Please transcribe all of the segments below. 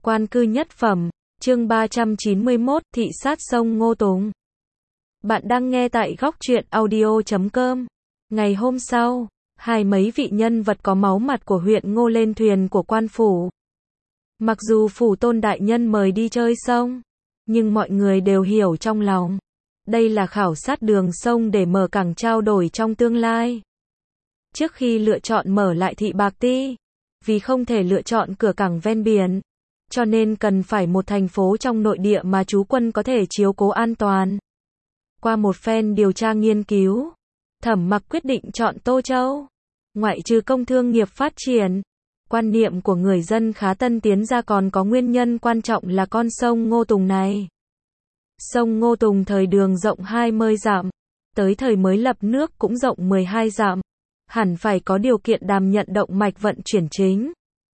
Quan cư nhất phẩm, chương 391, thị sát sông Ngô Tùng. Bạn đang nghe tại góc truyện audio.com. Ngày hôm sau, hai mấy vị nhân vật có máu mặt của huyện Ngô lên thuyền của quan phủ. Mặc dù phủ tôn đại nhân mời đi chơi sông, nhưng mọi người đều hiểu trong lòng. Đây là khảo sát đường sông để mở cảng trao đổi trong tương lai. Trước khi lựa chọn mở lại thị Bạc Ti, vì không thể lựa chọn cửa cảng ven biển, cho nên cần phải một thành phố trong nội địa mà trú quân có thể chiếu cố an toàn. Qua một phen điều tra nghiên cứu, Thẩm Mặc quyết định chọn Tô Châu. Ngoại trừ công thương nghiệp phát triển, quan niệm của người dân khá tân tiến ra còn có nguyên nhân quan trọng là con sông Ngô Tùng này. Sông Ngô Tùng thời Đường rộng 20 dặm, tới thời mới lập nước cũng rộng 12 dặm, hẳn phải có điều kiện đảm nhận động mạch vận chuyển chính.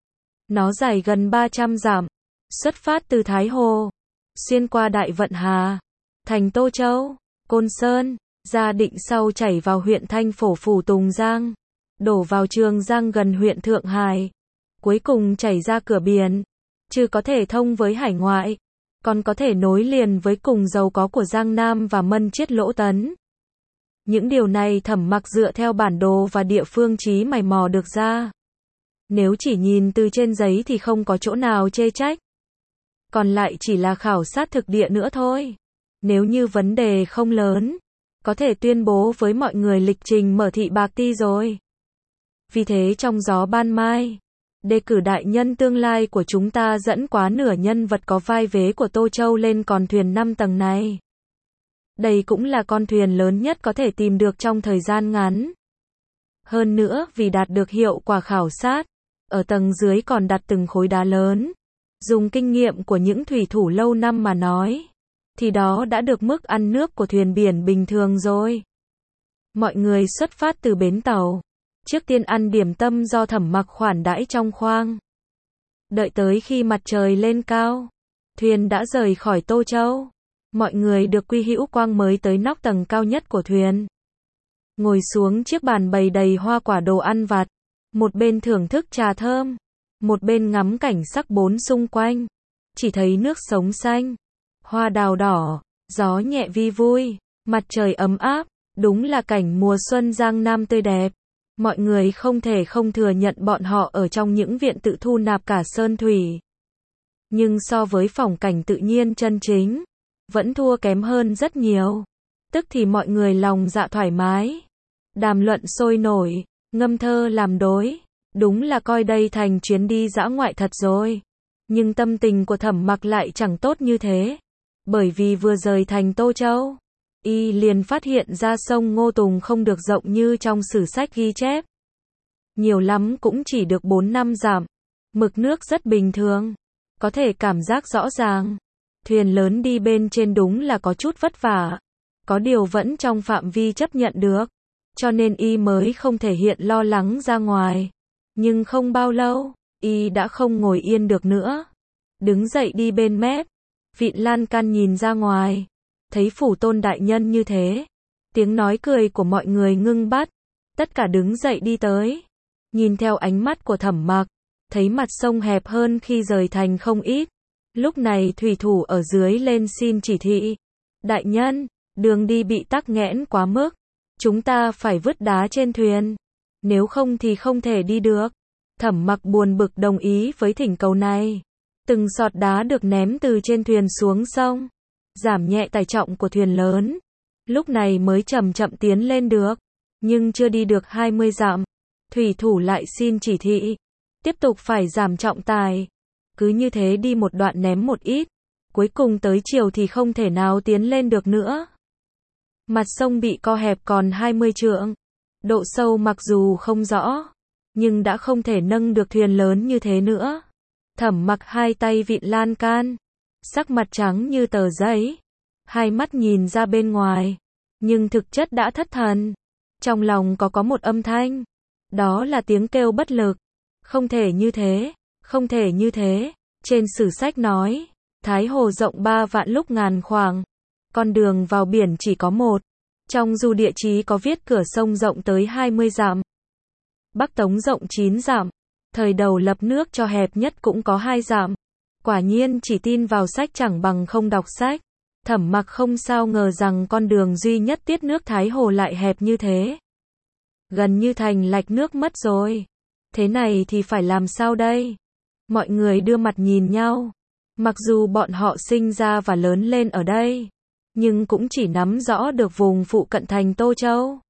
Nó dài gần 300 dặm, xuất phát từ Thái Hồ, xuyên qua Đại Vận Hà, thành Tô Châu, Côn Sơn, ra Định sau chảy vào huyện Thanh Phổ phủ Tùng Giang, đổ vào Trường Giang gần huyện Thượng Hải, cuối cùng chảy ra cửa biển, chứ có thể thông với hải ngoại, còn có thể nối liền với cùng giàu có của Giang Nam và Mân Chiết Lỗ Tấn. Những điều này Thẩm Mặc dựa theo bản đồ và địa phương chí mày mò được ra. Nếu chỉ nhìn từ trên giấy thì không có chỗ nào chê trách. Còn lại chỉ là khảo sát thực địa nữa thôi. Nếu như vấn đề không lớn, có thể tuyên bố với mọi người lịch trình mở thị Bạc Ti rồi. Vì thế trong gió ban mai, đề cử đại nhân tương lai của chúng ta dẫn quá nửa nhân vật có vai vế của Tô Châu lên con thuyền 5 tầng này. Đây cũng là con thuyền lớn nhất có thể tìm được trong thời gian ngắn. Hơn nữa vì đạt được hiệu quả khảo sát, ở tầng dưới còn đặt từng khối đá lớn. Dùng kinh nghiệm của những thủy thủ lâu năm mà nói, thì đó đã được mức ăn nước của thuyền biển bình thường rồi. Mọi người xuất phát từ bến tàu, trước tiên ăn điểm tâm do Thẩm Mặc khoản đãi trong khoang. Đợi tới khi mặt trời lên cao, thuyền đã rời khỏi Tô Châu. Mọi người được Quy Hữu Quang mới tới nóc tầng cao nhất của thuyền. Ngồi xuống chiếc bàn bày đầy hoa quả đồ ăn vặt, một bên thưởng thức trà thơm, một bên ngắm cảnh sắc bốn xung quanh. Chỉ thấy nước sống xanh, hoa đào đỏ, gió nhẹ vi vui, mặt trời ấm áp, đúng là cảnh mùa xuân Giang Nam tươi đẹp. Mọi người không thể không thừa nhận bọn họ ở trong những viện tự thu nạp cả sơn thủy. Nhưng so với phong cảnh tự nhiên chân chính, vẫn thua kém hơn rất nhiều. Tức thì mọi người lòng dạ thoải mái, đàm luận sôi nổi, ngâm thơ làm đối. Đúng là coi đây thành chuyến đi dã ngoại thật rồi. Nhưng tâm tình của Thẩm Mặc lại chẳng tốt như thế. Bởi vì vừa rời thành Tô Châu, y liền phát hiện ra sông Ngô Tùng không được rộng như trong sử sách ghi chép. Nhiều lắm cũng chỉ được 4-5 dặm. Mực nước rất bình thường, có thể cảm giác rõ ràng. Thuyền lớn đi bên trên đúng là có chút vất vả, có điều vẫn trong phạm vi chấp nhận được, cho nên y mới không thể hiện lo lắng ra ngoài. Nhưng không bao lâu, y đã không ngồi yên được nữa. Đứng dậy đi bên mép, vịn lan can nhìn ra ngoài, thấy phủ tôn đại nhân như thế. Tiếng nói cười của mọi người ngưng bặt, tất cả đứng dậy đi tới. Nhìn theo ánh mắt của Thẩm Mặc, thấy mặt sông hẹp hơn khi rời thành không ít. Lúc này thủy thủ ở dưới lên xin chỉ thị. Đại nhân, đường đi bị tắc nghẽn quá mức. Chúng ta phải vứt đá trên thuyền. Nếu không thì không thể đi được. Thẩm Mặc buồn bực đồng ý với thỉnh cầu này. Từng giọt đá được ném từ trên thuyền xuống sông, giảm nhẹ tải trọng của thuyền lớn. Lúc này mới chậm chậm tiến lên được. Nhưng chưa đi được 20 dặm, thủy thủ lại xin chỉ thị. Tiếp tục phải giảm trọng tải. Cứ như thế đi một đoạn ném một ít. Cuối cùng tới chiều thì không thể nào tiến lên được nữa. Mặt sông bị co hẹp còn 20 trượng. Độ sâu mặc dù không rõ, nhưng đã không thể nâng được thuyền lớn như thế nữa. Thẩm Mặc hai tay vịn lan can, sắc mặt trắng như tờ giấy, hai mắt nhìn ra bên ngoài, nhưng thực chất đã thất thần. Trong lòng có một âm thanh, đó là tiếng kêu bất lực. Không thể như thế, không thể như thế. Trên sử sách nói, Thái Hồ rộng 3 vạn lúc ngàn khoảng, con đường vào biển chỉ có một. Trong du địa chí có viết cửa sông rộng tới 20 dặm. Bắc Tống rộng 9 dặm. Thời đầu lập nước cho hẹp nhất cũng có 2 dặm. Quả nhiên chỉ tin vào sách chẳng bằng không đọc sách. Thẩm Mặc không sao ngờ rằng con đường duy nhất tiết nước Thái Hồ lại hẹp như thế. Gần như thành lạch nước mất rồi. Thế này thì phải làm sao đây? Mọi người đưa mặt nhìn nhau. Mặc dù bọn họ sinh ra và lớn lên ở đây, nhưng cũng chỉ nắm rõ được vùng phụ cận thành Tô Châu.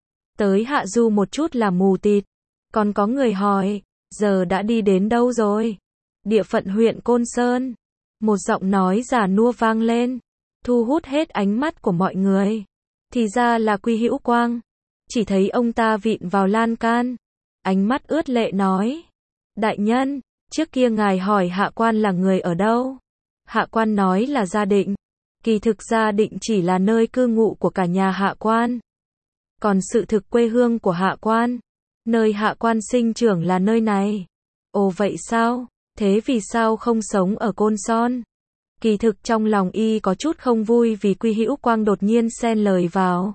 Tới Hạ Du một chút là mù tịt. Còn có người hỏi, giờ đã đi đến đâu rồi? Địa phận huyện Côn Sơn. Một giọng nói già nua vang lên, thu hút hết ánh mắt của mọi người. Thì ra là Quy Hữu Quang. Chỉ thấy ông ta vịn vào lan can, ánh mắt ướt lệ nói: Đại nhân, trước kia ngài hỏi Hạ Quan là người ở đâu? Hạ Quan nói là Gia Định. Kỳ thực Gia Định chỉ là nơi cư ngụ của cả nhà Hạ Quan. Còn sự thực quê hương của Hạ Quan, nơi Hạ Quan sinh trưởng là nơi này. Ồ vậy sao? Thế vì sao không sống ở Côn Son? Kỳ thực trong lòng y có chút không vui vì Quy Hữu Quang đột nhiên xen lời vào.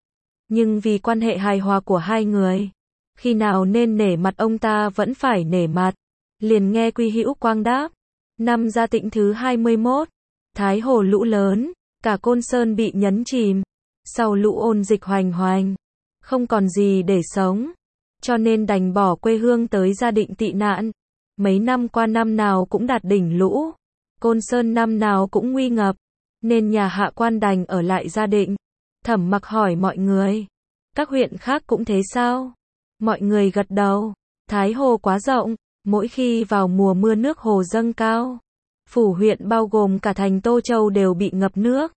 Nhưng vì quan hệ hài hòa của hai người, khi nào nên nể mặt ông ta vẫn phải nể mặt. Liền nghe Quy Hữu Quang đáp: Năm Gia Tịnh thứ 21, Thái Hồ lũ lớn, cả Côn Sơn bị nhấn chìm. Sau lũ ôn dịch hoành hoành, không còn gì để sống, cho nên đành bỏ quê hương tới Gia Định tị nạn. Mấy năm qua năm nào cũng đạt đỉnh lũ, Côn Sơn năm nào cũng nguy ngập, nên nhà Hạ Quan đành ở lại Gia Định. Thẩm Mặc hỏi mọi người: Các huyện khác cũng thế sao? Mọi người gật đầu. Thái Hồ quá rộng, mỗi khi vào mùa mưa nước hồ dâng cao. Phủ huyện bao gồm cả thành Tô Châu đều bị ngập nước.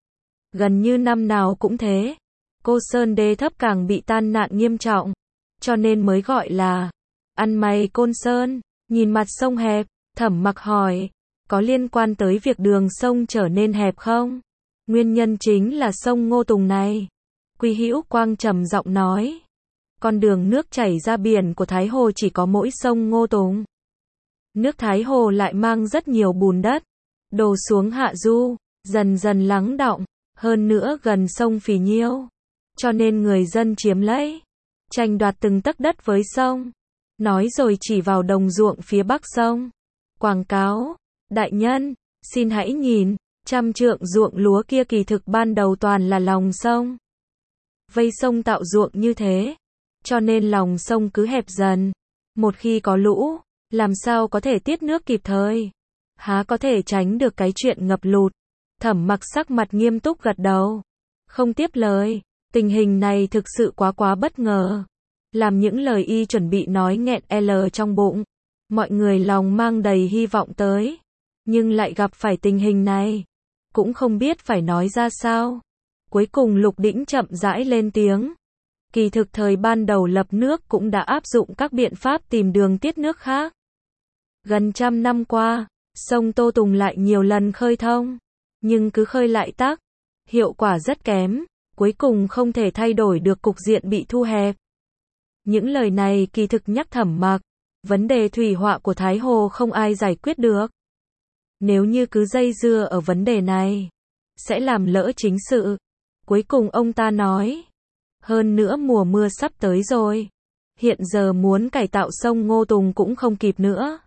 Gần như năm nào cũng thế. Cô Sơn đê thấp càng bị tan nạn nghiêm trọng, cho nên mới gọi là ăn mày Côn Sơn. Nhìn mặt sông hẹp, Thẩm Mặc hỏi: Có liên quan tới việc đường sông trở nên hẹp không? Nguyên nhân chính là sông Ngô Tùng này. Quy Hữu Quang trầm giọng nói: Con đường nước chảy ra biển của Thái Hồ chỉ có mỗi sông Ngô Tùng. Nước Thái Hồ lại mang rất nhiều bùn đất, đổ xuống hạ du, dần dần lắng đọng, hơn nữa gần sông phì nhiêu, cho nên người dân chiếm lấy, tranh đoạt từng tấc đất với sông. Nói rồi chỉ vào đồng ruộng phía bắc sông, quảng cáo: Đại nhân, xin hãy nhìn, 100 trượng ruộng lúa kia kỳ thực ban đầu toàn là lòng sông. Vây sông tạo ruộng như thế, cho nên lòng sông cứ hẹp dần. Một khi có lũ, làm sao có thể tiết nước kịp thời? Há có thể tránh được cái chuyện ngập lụt? Thẩm Mặc sắc mặt nghiêm túc gật đầu, không tiếp lời. Tình hình này thực sự quá bất ngờ, làm những lời y chuẩn bị nói nghẹn trong bụng. Mọi người lòng mang đầy hy vọng tới, nhưng lại gặp phải tình hình này, cũng không biết phải nói ra sao. Cuối cùng Lục Đĩnh chậm rãi lên tiếng: Kỳ thực thời ban đầu lập nước cũng đã áp dụng các biện pháp tìm đường tiết nước khác. Gần 100 năm qua, sông Tô Tùng lại nhiều lần khơi thông, nhưng cứ khơi lại tắc, hiệu quả rất kém, cuối cùng không thể thay đổi được cục diện bị thu hẹp. Những lời này kỳ thực nhắc Thẩm Mặc, vấn đề thủy họa của Thái Hồ không ai giải quyết được. Nếu như cứ dây dưa ở vấn đề này, sẽ làm lỡ chính sự. Cuối cùng ông ta nói: Hơn nữa mùa mưa sắp tới rồi, hiện giờ muốn cải tạo sông Ngô Tùng cũng không kịp nữa.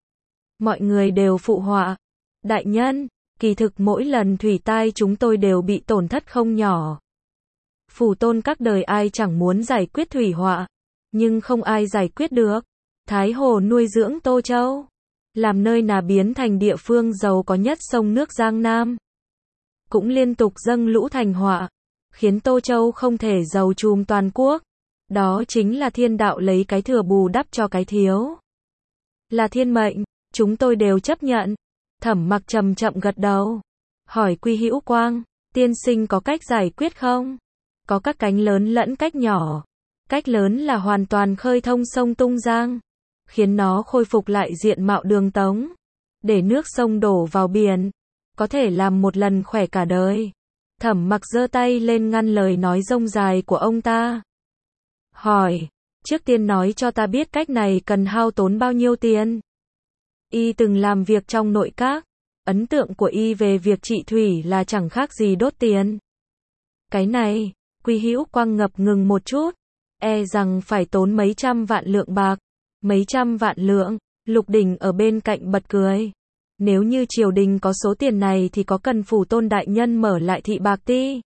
Mọi người đều phụ họa: Đại nhân, kỳ thực mỗi lần thủy tai chúng tôi đều bị tổn thất không nhỏ. Phủ tôn các đời ai chẳng muốn giải quyết thủy họa, nhưng không ai giải quyết được. Thái Hồ nuôi dưỡng Tô Châu, làm nơi nào biến thành địa phương giàu có nhất sông nước Giang Nam. Cũng liên tục dâng lũ thành họa, khiến Tô Châu không thể giàu chùm toàn quốc. Đó chính là thiên đạo lấy cái thừa bù đắp cho cái thiếu. Là thiên mệnh, chúng tôi đều chấp nhận. Thẩm Mặc chậm gật đầu, hỏi Quy Hữu Quang: Tiên sinh có cách giải quyết không? Có các cánh lớn lẫn cách nhỏ. Cách lớn là hoàn toàn khơi thông sông Tung Giang, khiến nó khôi phục lại diện mạo đường Tống, để nước sông đổ vào biển, có thể làm một lần khỏe cả đời. Thẩm Mặc giơ tay lên ngăn lời nói rông dài của ông ta. Hỏi: Trước tiên nói cho ta biết cách này cần hao tốn bao nhiêu tiền? Y từng làm việc trong nội các, ấn tượng của y về việc trị thủy là chẳng khác gì đốt tiền. Cái này, Quy Hữu Quang ngập ngừng một chút, rằng phải tốn mấy trăm vạn lượng bạc. Mấy trăm vạn lượng? Lục Đỉnh ở bên cạnh bật cười. Nếu như triều đình có số tiền này thì có cần phủ tôn đại nhân mở lại thị bạc ti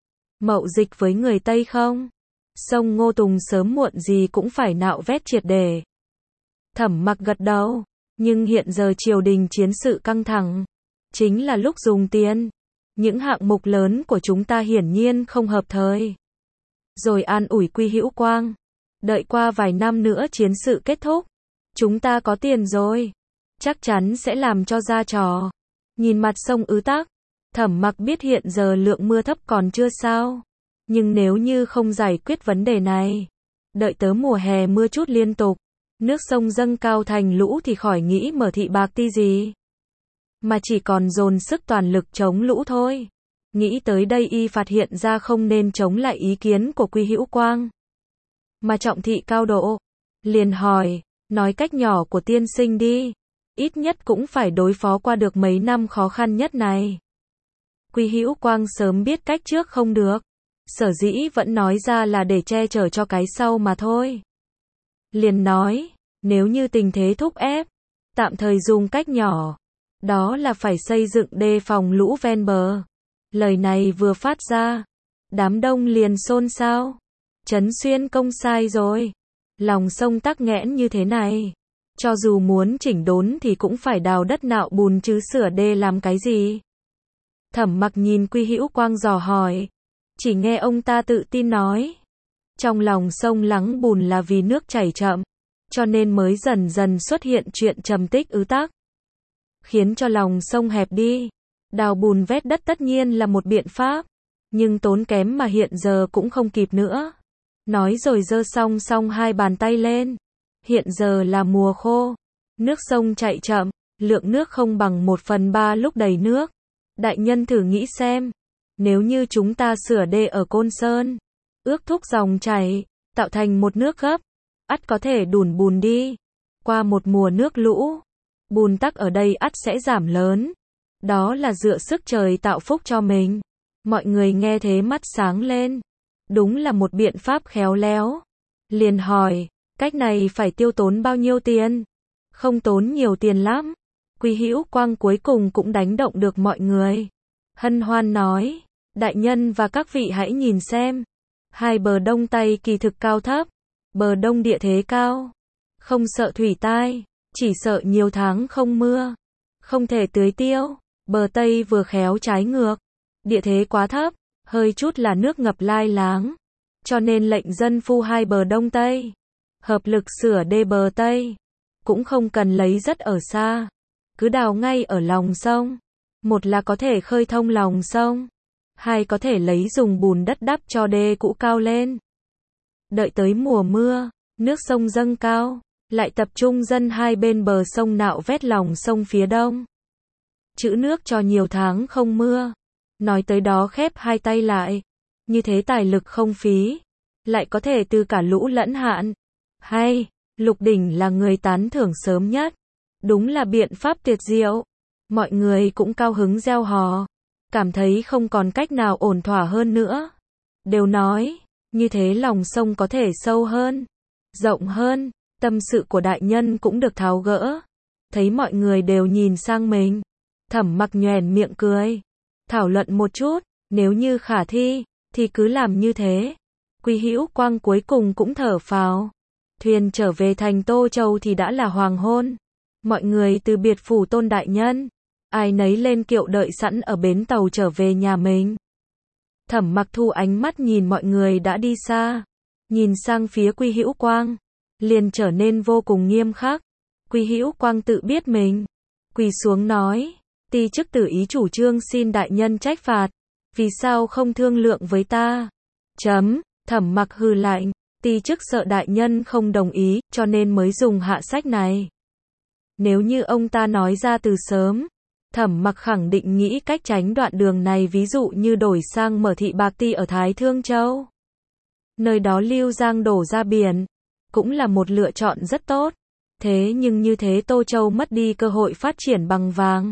mậu dịch với người Tây không? Sông Ngô Tùng sớm muộn gì cũng phải nạo vét triệt để. Thẩm Mặc gật đầu, nhưng hiện giờ triều đình chiến sự căng thẳng, chính là lúc dùng tiền. Những hạng mục lớn của chúng ta hiển nhiên không hợp thời. Rồi an ủi Quy Hữu Quang, đợi qua vài năm nữa chiến sự kết thúc, chúng ta có tiền rồi, chắc chắn sẽ làm cho ra trò. Nhìn mặt sông Ứ Tắc, Thẩm Mặc biết hiện giờ lượng mưa thấp còn chưa sao, nhưng nếu như không giải quyết vấn đề này, đợi tới mùa hè mưa chút liên tục, nước sông dâng cao thành lũ thì khỏi nghĩ mở thị bạc ti gì, mà chỉ còn dồn sức toàn lực chống lũ thôi. Nghĩ tới đây y phát hiện ra không nên chống lại ý kiến của Quy Hữu Quang, mà trọng thị cao độ, liền hỏi, nói cách nhỏ của tiên sinh đi, ít nhất cũng phải đối phó qua được mấy năm khó khăn nhất này. Quy Hữu Quang sớm biết cách trước không được, sở dĩ vẫn nói ra là để che chở cho cái sau mà thôi. Liền nói, nếu như tình thế thúc ép, tạm thời dùng cách nhỏ, đó là phải xây dựng đê phòng lũ ven bờ. Lời này vừa phát ra, đám đông liền xôn xao. Trấn Xuyên công sai rồi. Lòng sông tắc nghẽn như thế này, cho dù muốn chỉnh đốn thì cũng phải đào đất nạo bùn chứ sửa đê làm cái gì. Thẩm Mặc nhìn Quy Hữu Quang dò hỏi, chỉ nghe ông ta tự tin nói, trong lòng sông lắng bùn là vì nước chảy chậm, cho nên mới dần dần xuất hiện chuyện trầm tích ứ tắc, khiến cho lòng sông hẹp đi. Đào bùn vét đất tất nhiên là một biện pháp, nhưng tốn kém mà hiện giờ cũng không kịp nữa. Nói rồi giơ song song hai bàn tay lên. Hiện giờ là mùa khô, nước sông chạy chậm, lượng nước không bằng 1/3 lúc đầy nước. Đại nhân thử nghĩ xem, nếu như chúng ta sửa đê ở Côn Sơn, ước thúc dòng chảy, tạo thành một nước gấp, ắt có thể đủn bùn đi. Qua một mùa nước lũ, bùn tắc ở đây ắt sẽ giảm lớn. Đó là dựa sức trời tạo phúc cho mình. Mọi người nghe thế mắt sáng lên. Đúng là một biện pháp khéo léo. Liền hỏi, cách này phải tiêu tốn bao nhiêu tiền? Không tốn nhiều tiền lắm. Quy Hữu Quang cuối cùng cũng đánh động được mọi người. Hân hoan nói, đại nhân và các vị hãy nhìn xem. Hai bờ đông Tây kỳ thực cao thấp. Bờ đông địa thế cao, không sợ thủy tai, chỉ sợ nhiều tháng không mưa, không thể tưới tiêu. Bờ Tây vừa khéo trái ngược, địa thế quá thấp, hơi chút là nước ngập lai láng, cho nên lệnh dân phu hai bờ đông Tây, hợp lực sửa đê bờ Tây, cũng không cần lấy rất ở xa, cứ đào ngay ở lòng sông, một là có thể khơi thông lòng sông, hai có thể lấy dùng bùn đất đắp cho đê cũ cao lên. Đợi tới mùa mưa, nước sông dâng cao, lại tập trung dân hai bên bờ sông nạo vét lòng sông phía đông, trữ nước cho nhiều tháng không mưa. Nói tới đó khép hai tay lại, như thế tài lực không phí, lại có thể từ cả lũ lẫn hạn. Hay, Lục Đỉnh là người tán thưởng sớm nhất, đúng là biện pháp tuyệt diệu. Mọi người cũng cao hứng reo hò, cảm thấy không còn cách nào ổn thỏa hơn nữa. Đều nói, như thế lòng sông có thể sâu hơn, rộng hơn, tâm sự của đại nhân cũng được tháo gỡ. Thấy mọi người đều nhìn sang mình, Thẩm Mặc nhoẻn miệng cười, thảo luận một chút, nếu như khả thi, thì cứ làm như thế. Quy Hữu Quang cuối cùng cũng thở phào. Thuyền trở về thành Tô Châu thì đã là hoàng hôn. Mọi người từ biệt phủ tôn đại nhân, ai nấy lên kiệu đợi sẵn ở bến tàu trở về nhà mình. Thẩm Mặc thu ánh mắt nhìn mọi người đã đi xa, nhìn sang phía Quy Hữu Quang, liền trở nên vô cùng nghiêm khắc. Quy Hữu Quang tự biết mình, quỳ xuống nói, ti chức tử ý chủ trương xin đại nhân trách phạt, vì sao không thương lượng với ta? Thẩm Mặc hừ lạnh, ti chức sợ đại nhân không đồng ý, cho nên mới dùng hạ sách này. Nếu như ông ta nói ra từ sớm, Thẩm Mặc khẳng định nghĩ cách tránh đoạn đường này, ví dụ như đổi sang mở thị bạc ti ở Thái Thương Châu. Nơi đó lưu giang đổ ra biển, cũng là một lựa chọn rất tốt. Thế nhưng như thế Tô Châu mất đi cơ hội phát triển bằng vàng.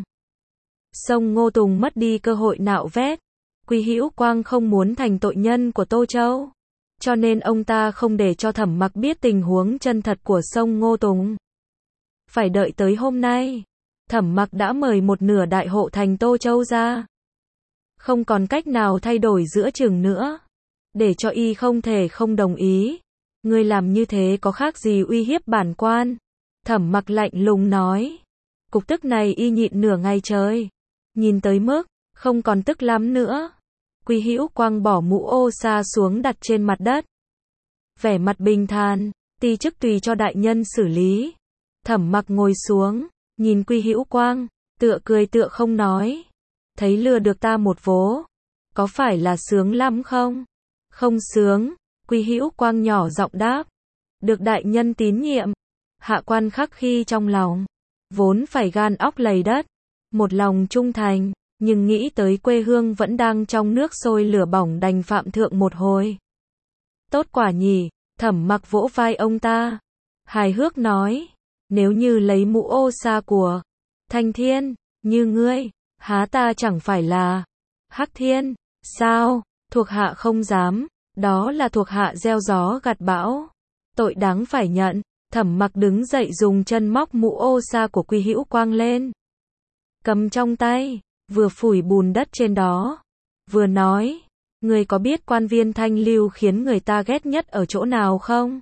Sông Ngô Tùng mất đi cơ hội nạo vét. Quy Hữu Quang không muốn thành tội nhân của Tô Châu, cho nên ông ta không để cho Thẩm Mặc biết tình huống chân thật của sông Ngô Tùng. Phải đợi tới hôm nay, Thẩm Mặc đã mời một nửa đại hộ thành Tô Châu ra. Không còn cách nào thay đổi giữa chừng nữa. Để cho y không thể không đồng ý. Ngươi làm như thế có khác gì uy hiếp bản quan? Thẩm Mặc lạnh lùng nói. Cục tức này y nhịn nửa ngày trời. Nhìn tới mức, không còn tức lắm nữa. Quy Hữu Quang bỏ mũ ô sa xuống đặt trên mặt đất. Vẻ mặt bình thản, ti chức tùy cho đại nhân xử lý. Thẩm Mặc ngồi xuống, nhìn Quy Hữu Quang, tựa cười tựa không nói. Thấy lừa được ta một vố. Có phải là sướng lắm không? Không sướng, Quy Hữu Quang nhỏ giọng đáp. Được đại nhân tín nhiệm. Hạ quan khắc khi trong lòng. Vốn phải gan óc lầy đất. Một lòng trung thành. Nhưng nghĩ tới quê hương vẫn đang trong nước sôi lửa bỏng đành phạm thượng một hồi. Tốt quả nhỉ, Thẩm Mặc vỗ vai ông ta. Hài hước nói. Nếu như lấy mũ ô sa của Thanh Thiên, như ngươi, há ta chẳng phải là Hắc Thiên, sao? Thuộc hạ không dám, đó là thuộc hạ gieo gió gặt bão. Tội đáng phải nhận. Thẩm Mặc đứng dậy dùng chân móc mũ ô sa của Quy Hữu Quang lên. Cầm trong tay, vừa phủi bùn đất trên đó, vừa nói, ngươi có biết quan viên thanh lưu khiến người ta ghét nhất ở chỗ nào không?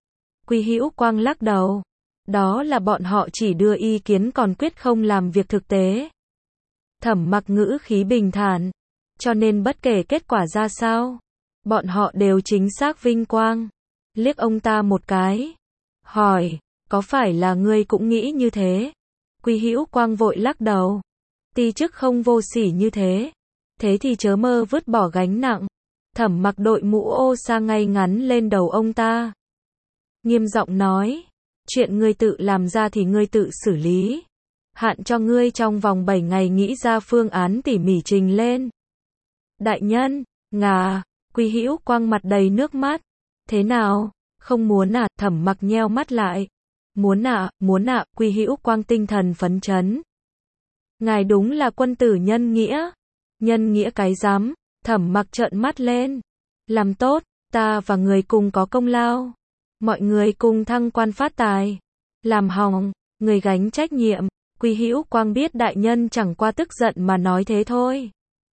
Quy Hữu Quang lắc đầu, đó là bọn họ chỉ đưa ý kiến còn quyết không làm việc thực tế. Thẩm Mặc ngữ khí bình thản, cho nên bất kể kết quả ra sao, bọn họ đều chính xác vinh quang. Liếc ông ta một cái, hỏi, có phải là ngươi cũng nghĩ như thế? Quy Hữu Quang vội lắc đầu. Ti chức không vô sỉ như thế. Thế thì chớ mơ vứt bỏ gánh nặng. Thẩm Mặc đội mũ ô sa ngay ngắn lên đầu ông ta. Nghiêm giọng nói. Chuyện ngươi tự làm ra thì ngươi tự xử lý. Hạn cho ngươi trong vòng 7 ngày nghĩ ra phương án tỉ mỉ trình lên. Đại nhân, ngà, Quy Hữu Quang mặt đầy nước mắt. Thế nào? Không muốn à? Thẩm Mặc nheo mắt lại. Muốn ạ, Quy Hữu Quang tinh thần phấn chấn. Ngài đúng là quân tử nhân nghĩa. Nhân nghĩa cái rắm, Thẩm Mặc trợn mắt lên. Làm tốt, ta và người cùng có công lao. Mọi người cùng thăng quan phát tài. Làm hỏng, người gánh trách nhiệm. Quy Hữu Quang biết đại nhân chẳng qua tức giận mà nói thế thôi.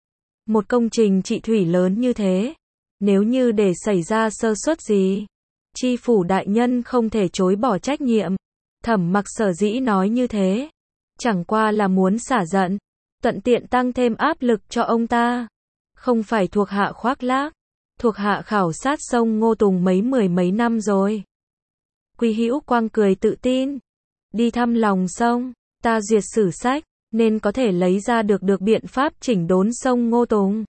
Một công trình trị thủy lớn như thế, nếu như để xảy ra sơ suất gì, tri phủ đại nhân không thể chối bỏ trách nhiệm. Thẩm Mặc sở dĩ nói như thế, chẳng qua là muốn xả giận, thuận tiện tăng thêm áp lực cho ông ta. Không phải thuộc hạ khoác lác, thuộc hạ khảo sát sông Ngô Tùng mười mấy năm rồi. Quy Hữu Quang cười tự tin. Đi thăm lòng sông, ta duyệt sử sách, nên có thể lấy ra được biện pháp chỉnh đốn sông Ngô Tùng.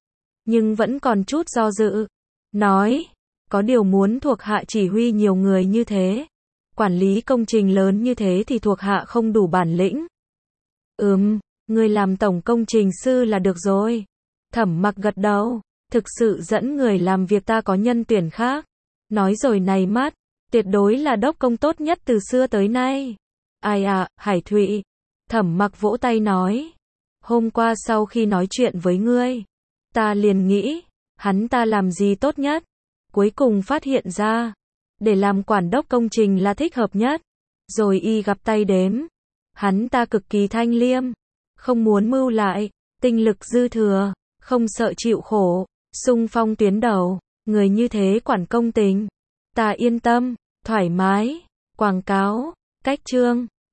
Nhưng vẫn còn chút do dự. Nói, có điều muốn thuộc hạ chỉ huy nhiều người như thế, quản lý công trình lớn như thế thì thuộc hạ không đủ bản lĩnh. Ngươi làm tổng công trình sư là được rồi. Thẩm Mặc gật đầu, thực sự dẫn người làm việc ta có nhân tuyển khác. Nói rồi này mắt, tuyệt đối là đốc công tốt nhất từ xưa tới nay. Ai à, Hải Thụy. Thẩm Mặc vỗ tay nói. Hôm qua sau khi nói chuyện với ngươi, ta liền nghĩ, hắn ta làm gì tốt nhất. Cuối cùng phát hiện ra, để làm quản đốc công trình là thích hợp nhất. Rồi y gặp tay đếm. Hắn ta cực kỳ thanh liêm, không muốn mưu lại, tinh lực dư thừa, không sợ chịu khổ, xung phong tuyến đầu. Người như thế quản công tình, ta yên tâm, thoải mái. Quảng cáo, cách chương